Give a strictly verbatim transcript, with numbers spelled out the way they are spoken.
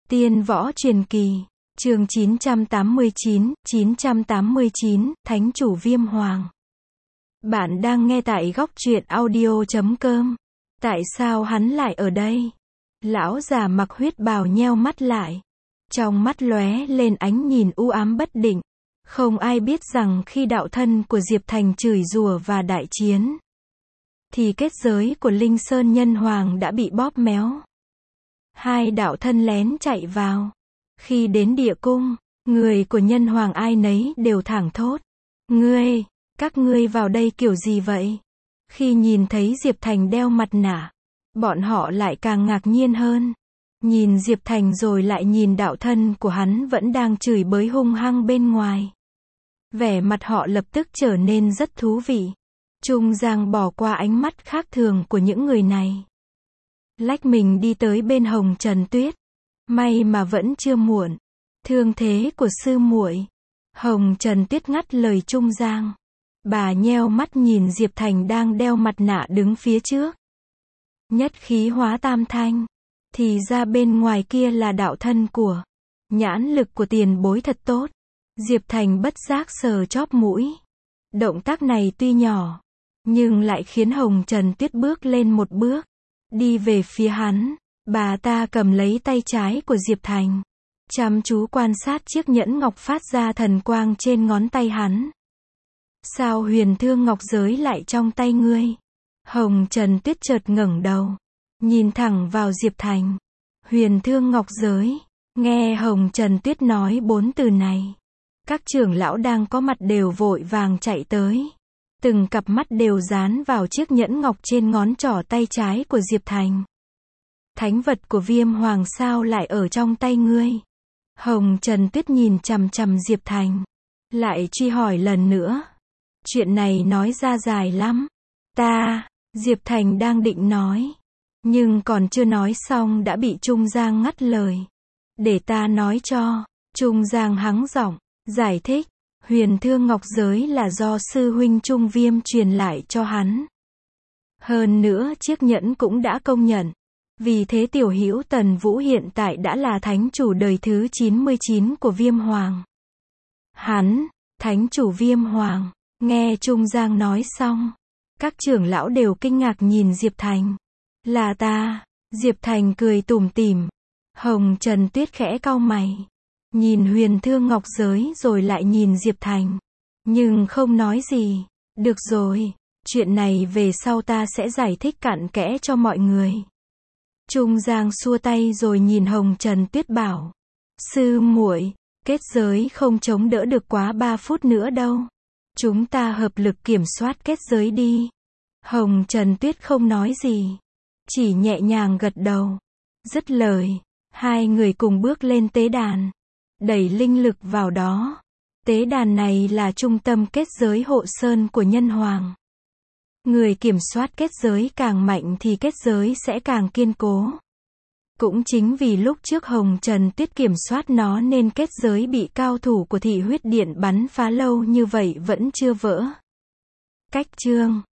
Tiên Võ Truyền Kỳ, chương chín trăm tám mươi chín, chín trăm tám mươi chín, Thánh Chủ Viêm Hoàng. Bạn đang nghe tại góc truyện audio chấm com. Tại sao hắn lại ở đây? Lão già mặc huyết bào nheo mắt lại. Trong mắt lóe lên ánh nhìn u ám bất định. Không ai biết rằng khi đạo thân của Diệp Thành chửi rủa và đại chiến, thì kết giới của Linh Sơn Nhân Hoàng đã bị bóp méo. Hai đạo thân lén chạy vào. Khi đến địa cung, người của Nhân Hoàng ai nấy đều thảng thốt. Ngươi, các ngươi vào đây kiểu gì vậy? Khi nhìn thấy Diệp Thành đeo mặt nạ, bọn họ lại càng ngạc nhiên hơn. Nhìn Diệp Thành rồi lại nhìn đạo thân của hắn vẫn đang chửi bới hung hăng bên ngoài. Vẻ mặt họ lập tức trở nên rất thú vị. Trung Giang bỏ qua ánh mắt khác thường của những người này, lách mình đi tới bên Hồng Trần Tuyết. May mà vẫn chưa muộn. Thương thế của sư muội. Hồng Trần Tuyết ngắt lời Trung Giang. Bà nheo mắt nhìn Diệp Thành đang đeo mặt nạ đứng phía trước. Nhất khí hóa tam thanh. Thì ra bên ngoài kia là đạo thân của. Nhãn lực của tiền bối thật tốt. Diệp Thành bất giác sờ chóp mũi. Động tác này tuy nhỏ, nhưng lại khiến Hồng Trần Tuyết bước lên một bước. Đi về phía hắn. Bà ta cầm lấy tay trái của Diệp Thành, chăm chú quan sát chiếc nhẫn ngọc phát ra thần quang trên ngón tay hắn. Sao huyền thương ngọc giới lại trong tay ngươi? Hồng Trần Tuyết chợt ngẩng đầu, nhìn thẳng vào Diệp Thành. Huyền thương ngọc giới. Nghe Hồng Trần Tuyết nói bốn từ này, các trưởng lão đang có mặt đều vội vàng chạy tới. Từng cặp mắt đều dán vào chiếc nhẫn ngọc trên ngón trỏ tay trái của Diệp Thành. Thánh vật của Viêm Hoàng sao lại ở trong tay ngươi? Hồng Trần Tuyết nhìn chằm chằm Diệp Thành, lại truy hỏi lần nữa. Chuyện này nói ra dài lắm. Ta, Diệp Thành đang định nói, nhưng còn chưa nói xong đã bị Trung Giang ngắt lời. Để ta nói cho. Trung Giang hắng giọng, giải thích. Huyền thương ngọc giới là do sư huynh Trung Viêm truyền lại cho hắn. Hơn nữa chiếc nhẫn cũng đã công nhận. Vì thế tiểu hữu Tần Vũ hiện tại đã là thánh chủ đời thứ chín mươi chín của Viêm Hoàng. Hắn, thánh chủ Viêm Hoàng. Nghe Trung Giang nói xong, các trưởng lão đều kinh ngạc nhìn Diệp Thành. Là ta. Diệp Thành cười tủm tỉm. Hồng Trần Tuyết khẽ cau mày, nhìn huyền thương ngọc giới rồi lại nhìn Diệp Thành, nhưng không nói gì. Được rồi, chuyện này về sau ta sẽ giải thích cặn kẽ cho mọi người. Trung Giang xua tay rồi nhìn Hồng Trần Tuyết bảo. Sư muội, kết giới không chống đỡ được quá ba phút nữa đâu. Chúng ta hợp lực kiểm soát kết giới đi. Hồng Trần Tuyết không nói gì, chỉ nhẹ nhàng gật đầu. Dứt lời, hai người cùng bước lên tế đàn, đẩy linh lực vào đó. Tế đàn này là trung tâm kết giới hộ sơn của Nhân Hoàng. Người kiểm soát kết giới càng mạnh thì kết giới sẽ càng kiên cố. Cũng chính vì lúc trước Hồng Trần Tuyết kiểm soát nó nên kết giới bị cao thủ của Thị Huyết Điện bắn phá lâu như vậy vẫn chưa vỡ. Cách chương